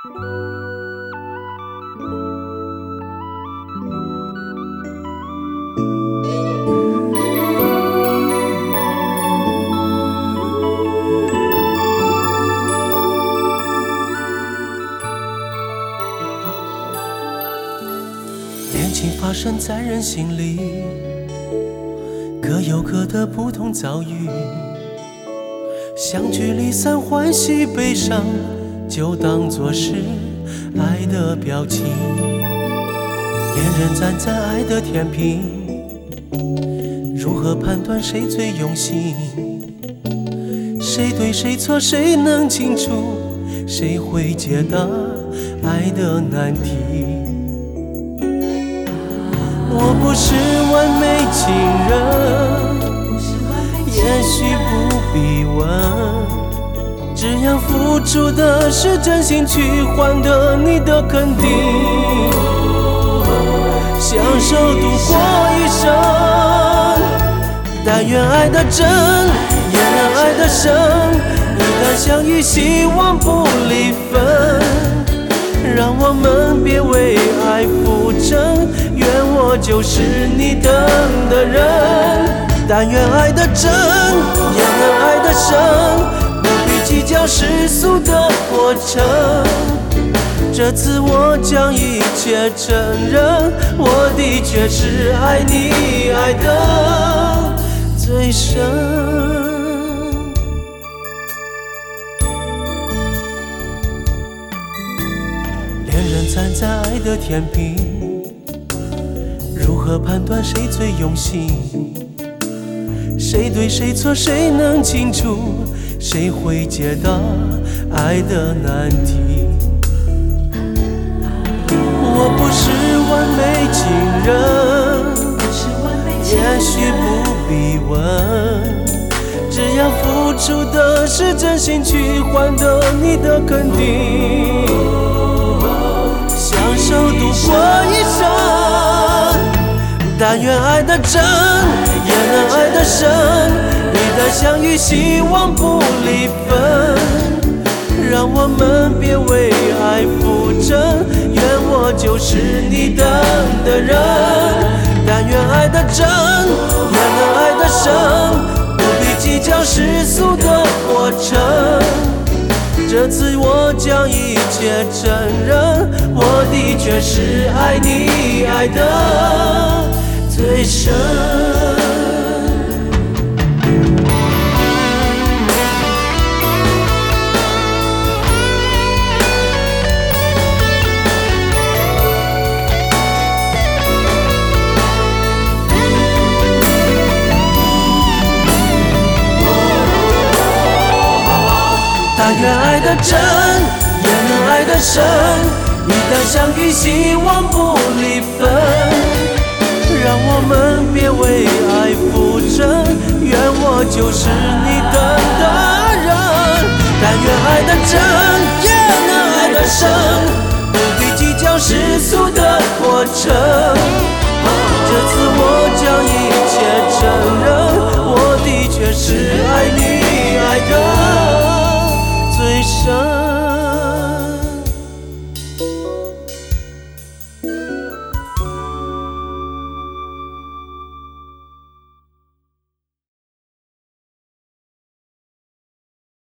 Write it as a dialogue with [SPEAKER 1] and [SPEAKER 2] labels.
[SPEAKER 1] 恋情发生在人心里，各有各的不同遭遇，相聚离散，欢喜悲伤，就当作是爱的表情。恋人站在爱的天平，如何判断谁最用心？谁对谁错，谁能清楚？谁会解答爱的难题？我不是完美情人，也许不必问，只要付出的是真心，去换得你的肯定，享受度过一生。但愿爱的真，也能爱的深，一旦相遇，希望不离分，让我们别为爱负争，愿我就是你等的人。但愿爱的真，也能爱的深，不必计较世俗的过程，这次我将一切承认，我的确是爱你爱的最深。恋人站在爱的天平，如何判断谁最用心？谁对谁错，谁能清楚？谁会解答爱的难题？我不是完美情人，也许不必问，只要付出的是真心，去换得你的肯定，享受度过一生。但愿爱的真，也能爱的深，一旦相遇，希望不离分，让我们别为爱负争，愿我就是你等的人。但愿爱的真，也能爱的深，不必计较世俗的过程，这次我将一切承认，我的确是爱你爱的最深。但愿爱的真，也能爱的深，一旦相遇，希望不离分，让我们别为爱负争，愿我就是你等的人。但愿爱的真，也能爱的深，不必计较世俗的过程，这次我将一切承认，我的确是